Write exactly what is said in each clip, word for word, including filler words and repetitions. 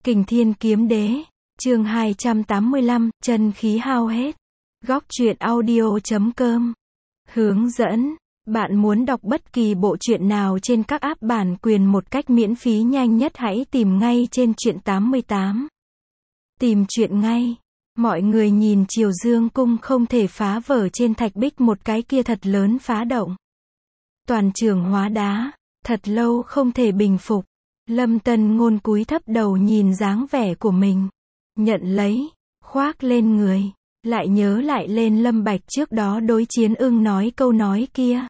Kình Thiên Kiếm Đế, chương hai trăm tám mươi lăm, chân khí hao hết. Góc truyện audio chấm com. Hướng dẫn, bạn muốn đọc bất kỳ bộ truyện nào trên các app bản quyền một cách miễn phí nhanh nhất hãy tìm ngay trên truyện tám mươi tám. Tìm truyện ngay. Mọi người nhìn Triều Dương cung không thể phá vỡ trên thạch bích một cái kia thật lớn phá động. Toàn trường hóa đá, thật lâu không thể bình phục. Lâm Tân Ngôn cúi thấp đầu nhìn dáng vẻ của mình. Nhận lấy, khoác lên người. Lại nhớ lại lên Lâm Bạch trước đó đối Chiến Ưng nói câu nói kia.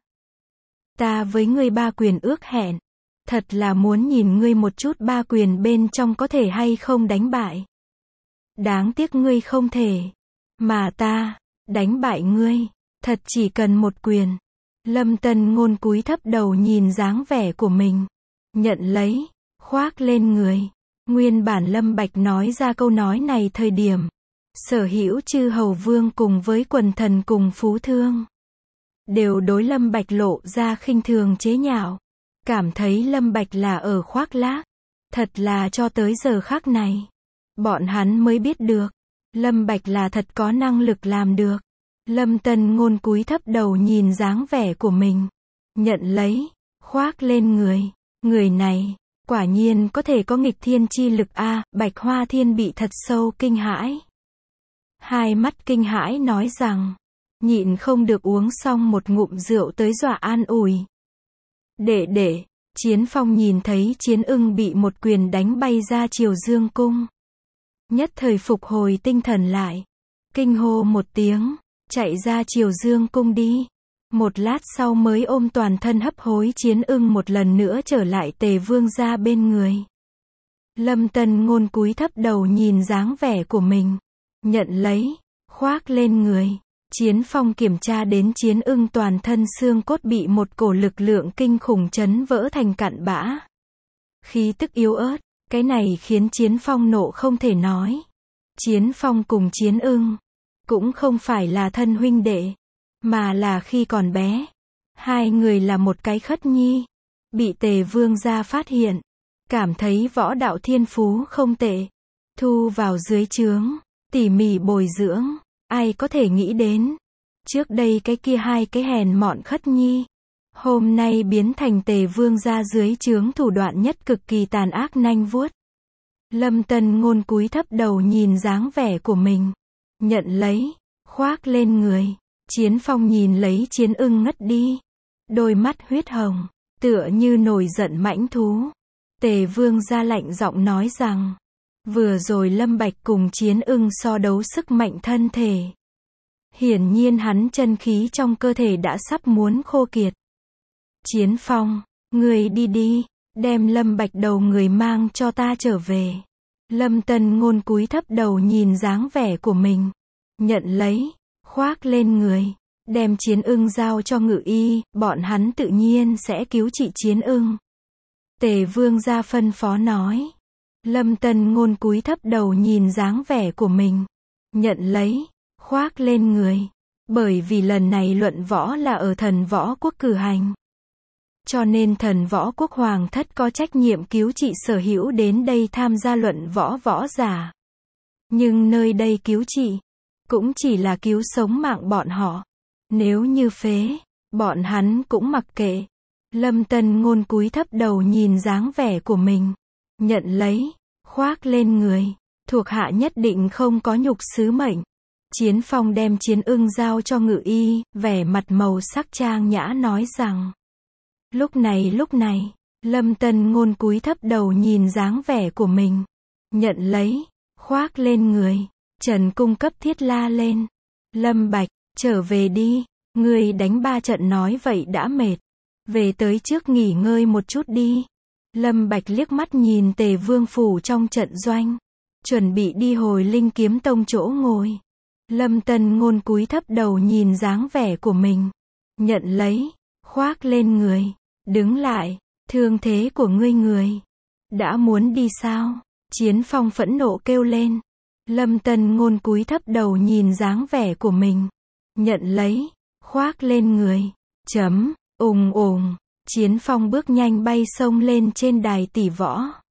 Ta với ngươi ba quyền ước hẹn. Thật là muốn nhìn ngươi một chút ba quyền bên trong có thể hay không đánh bại. Đáng tiếc ngươi không thể. Mà ta, đánh bại ngươi. Thật chỉ cần một quyền. Lâm Tân Ngôn cúi thấp đầu nhìn dáng vẻ của mình. Nhận lấy, khoác lên người. Nguyên bản Lâm Bạch nói ra câu nói này thời điểm. Sở hữu chư hầu vương cùng với quần thần cùng phú thương. Đều đối Lâm Bạch lộ ra khinh thường chế nhạo. Cảm thấy Lâm Bạch là ở khoác lác. Thật là cho tới giờ khắc này. Bọn hắn mới biết được. Lâm Bạch là thật có năng lực làm được. Lâm Tân Ngôn cúi thấp đầu nhìn dáng vẻ của mình. Nhận lấy, khoác lên người. Người này, quả nhiên có thể có nghịch thiên chi lực a. Bạch Hoa Thiên bị thật sâu kinh hãi. Hai mắt kinh hãi nói rằng, nhịn không được uống xong một ngụm rượu tới dọa an ủi. Đệ đệ, Chiến Phong nhìn thấy Chiến Ưng bị một quyền đánh bay ra Triều Dương cung. Nhất thời phục hồi tinh thần lại. Kinh hô một tiếng, chạy ra Triều Dương cung đi. Một lát sau mới ôm toàn thân hấp hối Chiến Ưng một lần nữa trở lại Tề Vương gia bên người. Lâm Tân Ngôn cúi thấp đầu nhìn dáng vẻ của mình. Nhận lấy, khoác lên người. Chiến Phong kiểm tra đến Chiến Ưng toàn thân xương cốt bị một cổ lực lượng kinh khủng chấn vỡ thành cặn bã. Khí tức yếu ớt, cái này khiến Chiến Phong nộ không thể nói. Chiến Phong cùng Chiến Ưng cũng không phải là thân huynh đệ, mà là khi còn bé. Hai người là một cái khất nhi. Bị Tề Vương gia phát hiện. Cảm thấy võ đạo thiên phú không tệ. Thu vào dưới trướng. Tỉ mỉ bồi dưỡng. Ai có thể nghĩ đến. Trước đây cái kia hai cái hèn mọn khất nhi. Hôm nay biến thành Tề Vương gia dưới trướng thủ đoạn nhất cực kỳ tàn ác nanh vuốt. Lâm Tân Ngôn cúi thấp đầu nhìn dáng vẻ của mình. Nhận lấy, khoác lên người. Chiến Phong nhìn lấy Chiến Ưng ngất đi. Đôi mắt huyết hồng, tựa như nổi giận mãnh thú. Tề Vương gia lạnh giọng nói rằng, vừa rồi Lâm Bạch cùng Chiến Ưng so đấu sức mạnh thân thể. Hiển nhiên hắn chân khí trong cơ thể đã sắp muốn khô kiệt. Chiến Phong, người đi đi, đem Lâm Bạch đầu người mang cho ta trở về. Lâm Tân Ngôn cúi thấp đầu nhìn dáng vẻ của mình. Nhận lấy, khoác lên người. Đem Chiến Ưng giao cho Ngự Y, bọn hắn tự nhiên sẽ cứu trị Chiến Ưng. Tề Vương gia phân phó nói. Lâm Tân Ngôn cúi thấp đầu nhìn dáng vẻ của mình. Nhận lấy, khoác lên người. Bởi vì lần này luận võ là ở Thần Võ Quốc cử hành. Cho nên Thần Võ Quốc Hoàng thất có trách nhiệm cứu trị sở hữu đến đây tham gia luận võ võ giả. Nhưng nơi đây cứu trị, cũng chỉ là cứu sống mạng bọn họ. Nếu như phế, bọn hắn cũng mặc kệ. Lâm Tân Ngôn cúi thấp đầu nhìn dáng vẻ của mình. Nhận lấy, khoác lên người. Thuộc hạ nhất định không có nhục sứ mệnh. Chiến Phong đem Chiến Ưng giao cho Ngự Y, vẻ mặt màu sắc trang nhã nói rằng. Lúc này lúc này, Lâm Tân Ngôn cúi thấp đầu nhìn dáng vẻ của mình. Nhận lấy, khoác lên người. Trần cung cấp thiết la lên. Lâm Bạch, trở về đi. Ngươi đánh ba trận nói vậy đã mệt. Về tới trước nghỉ ngơi một chút đi. Lâm Bạch liếc mắt nhìn Tề Vương phủ trong trận doanh. Chuẩn bị đi hồi Linh Kiếm Tông chỗ ngồi. Lâm Tân Ngôn cúi thấp đầu nhìn dáng vẻ của mình. Nhận lấy, khoác lên người. Đứng lại, thương thế của ngươi người. Đã muốn đi sao? Chiến Phong phẫn nộ kêu lên. Lâm Tân Ngôn cúi thấp đầu nhìn dáng vẻ của mình. Nhận lấy, khoác lên người. Chấm, ùng ùng. Chiến Phong bước nhanh bay sông lên trên đài tỷ võ.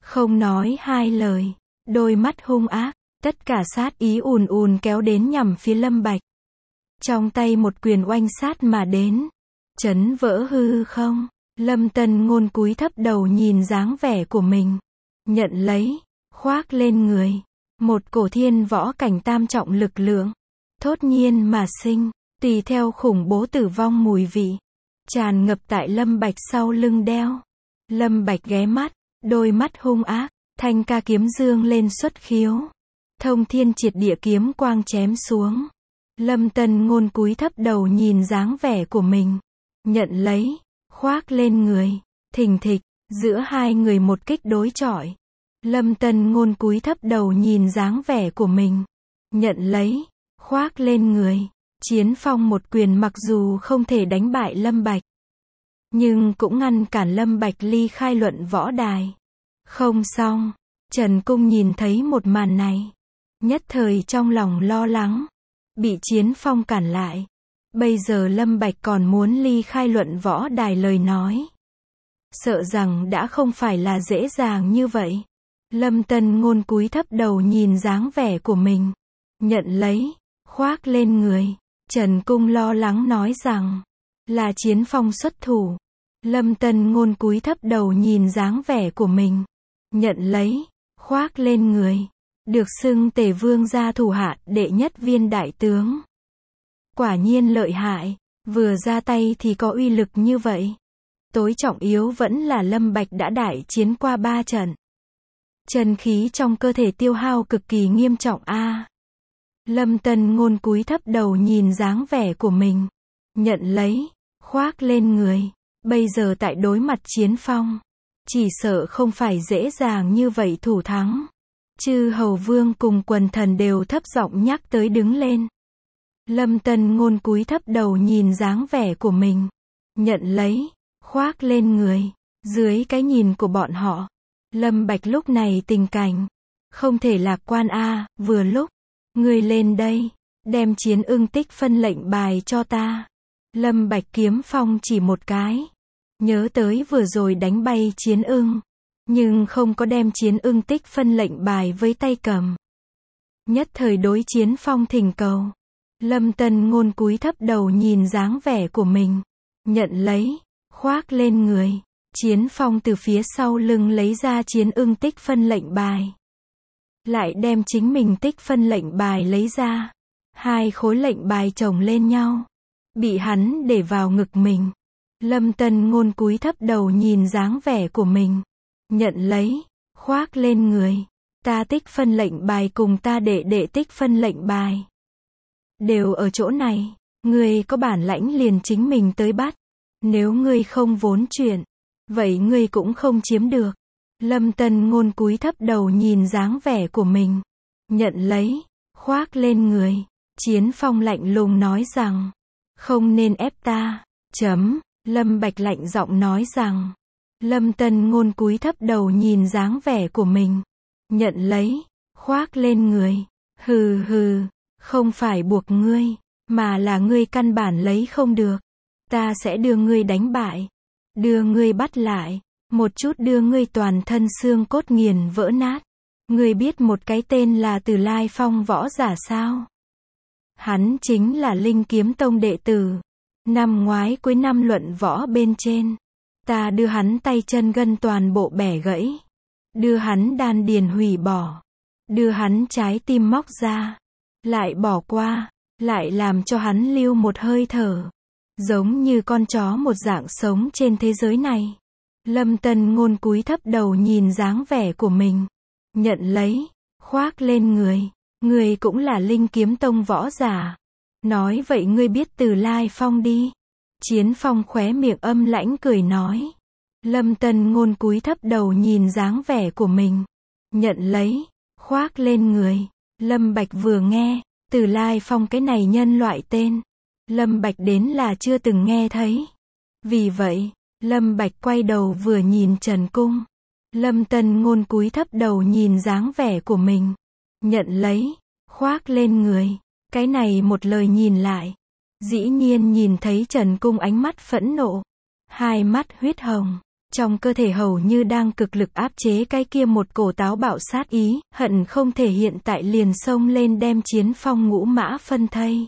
Không nói hai lời, đôi mắt hung ác, tất cả sát ý ùn ùn kéo đến nhằm phía Lâm Bạch. Trong tay một quyền oanh sát mà đến, chấn vỡ hư không. Lâm Tân Ngôn cúi thấp đầu nhìn dáng vẻ của mình, nhận lấy, khoác lên người, một cổ thiên võ cảnh tam trọng lực lượng, thốt nhiên mà sinh, tùy theo khủng bố tử vong mùi vị, tràn ngập tại Lâm Bạch sau lưng đeo. Lâm Bạch ghé mắt, đôi mắt hung ác, thanh ca kiếm dương lên xuất khiếu, thông thiên triệt địa kiếm quang chém xuống. Lâm Tân Ngôn cúi thấp đầu nhìn dáng vẻ của mình, nhận lấy, khoác lên người, thình thịch, giữa hai người một kích đối chọi. Lâm Tân Ngôn cúi thấp đầu nhìn dáng vẻ của mình, nhận lấy, khoác lên người. Chiến phong một quyền mặc dù không thể đánh bại Lâm Bạch, nhưng cũng ngăn cản Lâm Bạch ly khai luận võ đài. Không xong, Trần Cung nhìn thấy một màn này, nhất thời trong lòng lo lắng, bị Chiến phong cản lại. Bây giờ Lâm Bạch còn muốn ly khai luận võ đài lời nói, sợ rằng đã không phải là dễ dàng như vậy. Lâm Tân Ngôn cúi thấp đầu nhìn dáng vẻ của mình, nhận lấy, khoác lên người. Trần Cung lo lắng nói rằng, là Chiến phong xuất thủ. Lâm Tân Ngôn cúi thấp đầu nhìn dáng vẻ của mình, nhận lấy, khoác lên người. Được xưng Tề Vương gia thủ hạ đệ nhất viên đại tướng. Quả nhiên lợi hại, vừa ra tay thì có uy lực như vậy. Tối trọng yếu vẫn là Lâm Bạch đã đại chiến qua ba trận. Chân khí trong cơ thể tiêu hao cực kỳ nghiêm trọng a. À. Lâm Tân Ngôn cúi thấp đầu nhìn dáng vẻ của mình, nhận lấy, khoác lên người. Bây giờ tại đối mặt Chiến phong, chỉ sợ không phải dễ dàng như vậy thủ thắng. Chư hầu vương cùng quần thần đều thấp giọng nhắc tới đứng lên. Lâm Tân Ngôn cúi thấp đầu nhìn dáng vẻ của mình, nhận lấy, khoác lên người. Dưới cái nhìn của bọn họ, Lâm Bạch lúc này tình cảnh không thể lạc quan a. À, vừa lúc ngươi lên đây, đem Chiến Ưng tích phân lệnh bài cho ta. Lâm Bạch kiếm phong chỉ một cái, nhớ tới vừa rồi đánh bay Chiến Ưng, nhưng không có đem Chiến Ưng tích phân lệnh bài với tay cầm. Nhất thời đối Chiến phong thỉnh cầu. Lâm Tân Ngôn cúi thấp đầu nhìn dáng vẻ của mình, nhận lấy, khoác lên người. Chiến phong từ phía sau lưng lấy ra Chiến Ưng tích phân lệnh bài, lại đem chính mình tích phân lệnh bài lấy ra. Hai khối lệnh bài chồng lên nhau, bị hắn để vào ngực mình. Lâm Tân Ngôn cúi thấp đầu nhìn dáng vẻ của mình, nhận lấy, khoác lên người. Ta tích phân lệnh bài cùng ta đệ đệ tích phân lệnh bài đều ở chỗ này, ngươi có bản lãnh liền chính mình tới bắt. Nếu ngươi không vốn chuyện, vậy ngươi cũng không chiếm được. Lâm Tân Ngôn cúi thấp đầu nhìn dáng vẻ của mình, nhận lấy, khoác lên người. Chiến phong lạnh lùng nói rằng, không nên ép ta. Chấm. Lâm Bạch lạnh giọng nói rằng. Lâm Tân Ngôn cúi thấp đầu nhìn dáng vẻ của mình, nhận lấy, khoác lên người. Hừ hừ, không phải buộc ngươi, mà là ngươi căn bản lấy không được. Ta sẽ đưa ngươi đánh bại, đưa ngươi bắt lại, một chút đưa ngươi toàn thân xương cốt nghiền vỡ nát. Ngươi biết một cái tên là Từ Lai Phong võ giả sao? Hắn chính là Linh Kiếm Tông đệ tử. Năm ngoái cuối năm luận võ bên trên, ta đưa hắn tay chân gân toàn bộ bẻ gãy, đưa hắn đan điền hủy bỏ, đưa hắn trái tim móc ra, lại bỏ qua, lại làm cho hắn lưu một hơi thở, giống như con chó một dạng sống trên thế giới này. Lâm Tân Ngôn cúi thấp đầu nhìn dáng vẻ của mình, nhận lấy, khoác lên người. Ngươi cũng là Linh Kiếm Tông võ giả. Nói vậy ngươi biết Từ Lai Phong đi. Chiến phong khóe miệng âm lãnh cười nói. Lâm Tân Ngôn cúi thấp đầu nhìn dáng vẻ của mình, nhận lấy, khoác lên người. Lâm Bạch vừa nghe, Từ Lai Phong cái này nhân loại tên, Lâm Bạch đến là chưa từng nghe thấy. Vì vậy, Lâm Bạch quay đầu vừa nhìn Trần Cung. Lâm Tân Ngôn cúi thấp đầu nhìn dáng vẻ của mình, nhận lấy, khoác lên người. Cái này một lời nhìn lại, dĩ nhiên nhìn thấy Trần Cung ánh mắt phẫn nộ, hai mắt huyết hồng, Trong cơ thể hầu như đang cực lực áp chế cái kia một cổ táo bạo sát ý, hận không thể hiện tại liền xông lên đem Chiến Phong ngũ mã phân thây.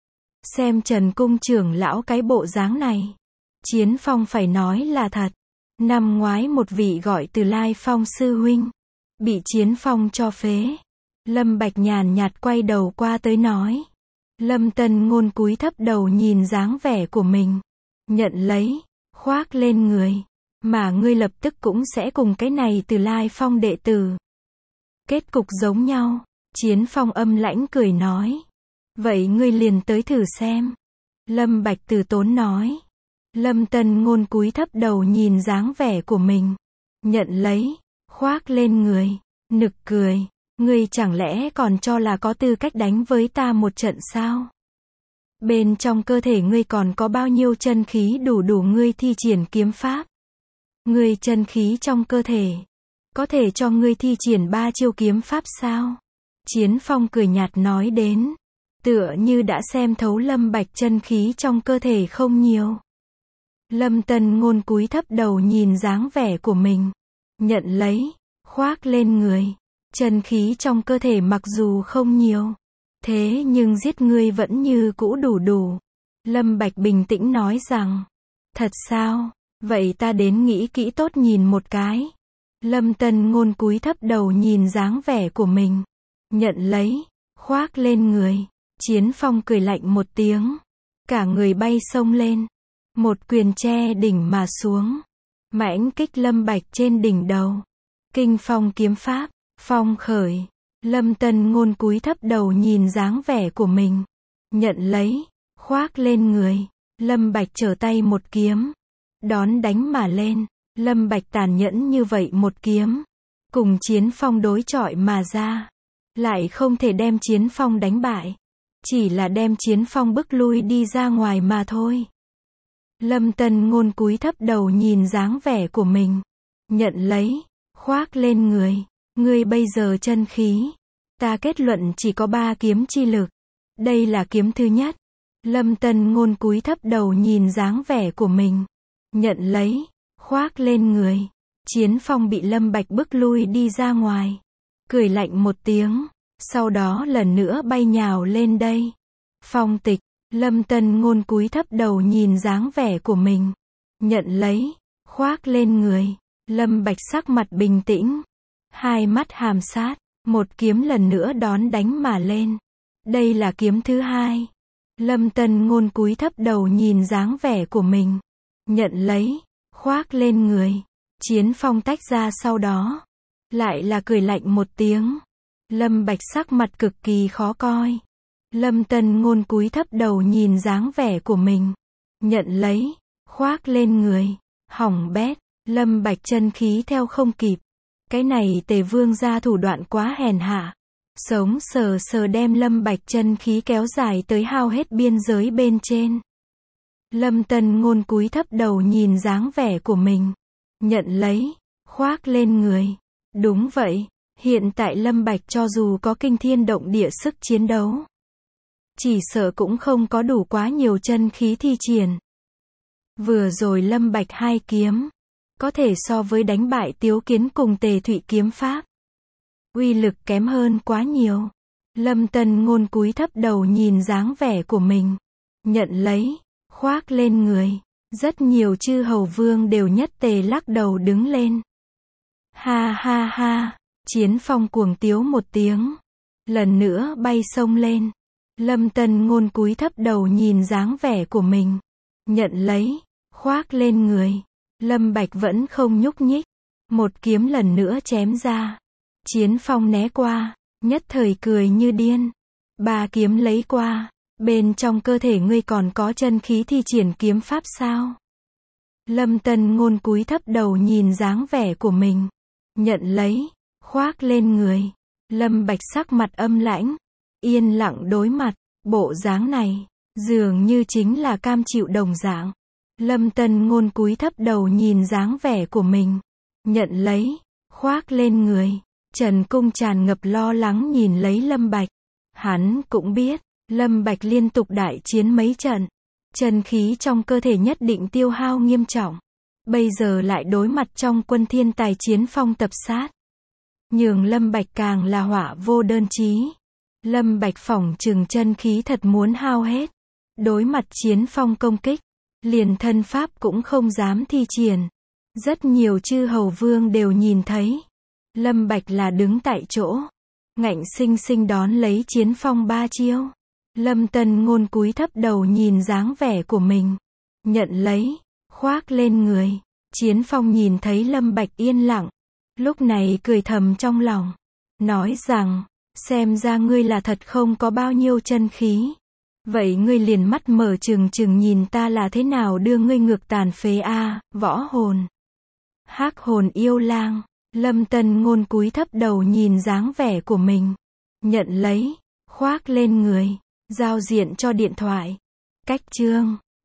Xem Trần cung trưởng lão cái bộ dáng này. Chiến Phong phải nói là thật. Năm ngoái một vị gọi Từ Lai Phong sư huynh. Bị Chiến Phong cho phế. Lâm Bạch nhàn nhạt quay đầu qua tới nói. Lâm Tân Ngôn cúi thấp đầu nhìn dáng vẻ của mình. Nhận lấy. Khoác lên người. Mà ngươi lập tức cũng sẽ cùng cái này Từ Lai Phong đệ tử. Kết cục giống nhau. Chiến Phong âm lãnh cười nói. Vậy ngươi liền tới thử xem. Lâm Bạch từ tốn nói. Lâm Tân Ngôn cúi thấp đầu nhìn dáng vẻ của mình. Nhận lấy. Khoác lên người. Nực cười. Ngươi chẳng lẽ còn cho là có tư cách đánh với ta một trận sao? Bên trong cơ thể ngươi còn có bao nhiêu chân khí đủ đủ ngươi thi triển kiếm pháp? Ngươi chân khí trong cơ thể. Có thể cho ngươi thi triển ba chiêu kiếm pháp sao? Chiến Phong cười nhạt nói đến. Tựa như đã xem thấu Lâm Bạch chân khí trong cơ thể không nhiều. Lâm Tân Ngôn cúi thấp đầu nhìn dáng vẻ của mình. Nhận lấy. Khoác lên người. Chân khí trong cơ thể mặc dù không nhiều. Thế nhưng giết ngươi vẫn như cũ đủ đủ. Lâm Bạch bình tĩnh nói rằng. Thật sao? Vậy ta đến nghĩ kỹ tốt nhìn một cái. Lâm Tân Ngôn cúi thấp đầu nhìn dáng vẻ của mình. Nhận lấy. Khoác lên người. Chiến Phong cười lạnh một tiếng. Cả người bay xông lên. Một quyền che đỉnh mà xuống. Mãnh kích Lâm Bạch trên đỉnh đầu. Kinh phong kiếm pháp. Phong khởi. Lâm Tân Ngôn cúi thấp đầu nhìn dáng vẻ của mình. Nhận lấy. Khoác lên người. Lâm Bạch trở tay một kiếm. Đón đánh mà lên. Lâm Bạch tàn nhẫn như vậy một kiếm. Cùng Chiến Phong đối chọi mà ra. Lại không thể đem Chiến Phong đánh bại. Chỉ là đem Chiến Phong bức lui đi ra ngoài mà thôi. Lâm Tân Ngôn cúi thấp đầu nhìn dáng vẻ của mình. Nhận lấy. Khoác lên người. Ngươi bây giờ chân khí. Ta kết luận chỉ có ba kiếm chi lực. Đây là kiếm thứ nhất. Lâm Tân Ngôn cúi thấp đầu nhìn dáng vẻ của mình. Nhận lấy. Khoác lên người. Chiến Phong bị Lâm Bạch bức lui đi ra ngoài. Cười lạnh một tiếng. Sau đó lần nữa bay nhào lên đây. Phong tịch. Lâm Tân Ngôn cúi thấp đầu nhìn dáng vẻ của mình. Nhận lấy. Khoác lên người. Lâm Bạch sắc mặt bình tĩnh. Hai mắt hàm sát. Một kiếm lần nữa đón đánh mà lên. Đây là kiếm thứ hai. Lâm Tân Ngôn cúi thấp đầu nhìn dáng vẻ của mình. Nhận lấy. Khoác lên người. Chiến Phong tách ra sau đó. Lại là cười lạnh một tiếng. Lâm Bạch sắc mặt cực kỳ khó coi. Lâm Tân Ngôn cúi thấp đầu nhìn dáng vẻ của mình. Nhận lấy. Khoác lên người. Hỏng bét. Lâm Bạch chân khí theo không kịp. Cái này Tề Vương gia thủ đoạn quá hèn hạ. Sống sờ sờ đem Lâm Bạch chân khí kéo dài tới hao hết biên giới bên trên. Lâm Tân Ngôn cúi thấp đầu nhìn dáng vẻ của mình. Nhận lấy. Khoác lên người. Đúng vậy. Hiện tại Lâm Bạch cho dù có kinh thiên động địa sức chiến đấu. Chỉ sợ cũng không có đủ quá nhiều chân khí thi triển. Vừa rồi Lâm Bạch hai kiếm. Có thể so với đánh bại Tiếu Kiến cùng Tề Thụy kiếm pháp. Uy lực kém hơn quá nhiều. Lâm Tân Ngôn cúi thấp đầu nhìn dáng vẻ của mình. Nhận lấy. Khoác lên người. Rất nhiều chư hầu vương đều nhất tề lắc đầu đứng lên. Ha ha ha. Chiến Phong cuồng tiếu một tiếng. Lần nữa bay xông lên. Lâm Tân Ngôn cúi thấp đầu nhìn dáng vẻ của mình. Nhận lấy. Khoác lên người. Lâm Bạch vẫn không nhúc nhích. Một kiếm lần nữa chém ra. Chiến Phong né qua. Nhất thời cười như điên. Ba kiếm lấy qua. Bên trong cơ thể ngươi còn có chân khí thi triển kiếm pháp sao? Lâm Tân Ngôn cúi thấp đầu nhìn dáng vẻ của mình. Nhận lấy. Khoác lên người. Lâm Bạch sắc mặt âm lãnh. Yên lặng đối mặt. Bộ dáng này. Dường như chính là cam chịu đồng dạng. Lâm Tân Ngôn cúi thấp đầu nhìn dáng vẻ của mình. Nhận lấy. Khoác lên người. Trần Cung tràn ngập lo lắng nhìn lấy Lâm Bạch. Hắn cũng biết. Lâm Bạch liên tục đại chiến mấy trận. Chân khí trong cơ thể nhất định tiêu hao nghiêm trọng. bây giờ lại đối mặt trong quân thiên tài Chiến Phong tập sát. Nhường Lâm Bạch càng là họa vô đơn chí. Lâm Bạch phỏng chừng chân khí thật muốn hao hết. Đối mặt Chiến Phong công kích, liền thân pháp cũng không dám thi triển. Rất nhiều chư hầu vương đều nhìn thấy. Lâm Bạch là đứng tại chỗ, ngạnh sinh sinh đón lấy Chiến Phong ba chiêu. Lâm Tân Ngôn cúi thấp đầu nhìn dáng vẻ của mình, nhận lấy, khoác lên người. Chiến Phong nhìn thấy Lâm Bạch yên lặng, lúc này cười thầm trong lòng, nói rằng, xem ra ngươi là thật không có bao nhiêu chân khí. Vậy ngươi liền mắt mở trừng trừng nhìn ta là thế nào đưa ngươi ngược tàn phế a, võ hồn. Hắc hồn yêu lang. Lâm Tân Ngôn cúi thấp đầu nhìn dáng vẻ của mình, nhận lấy, khoác lên người, giao diện cho điện thoại. Cách chương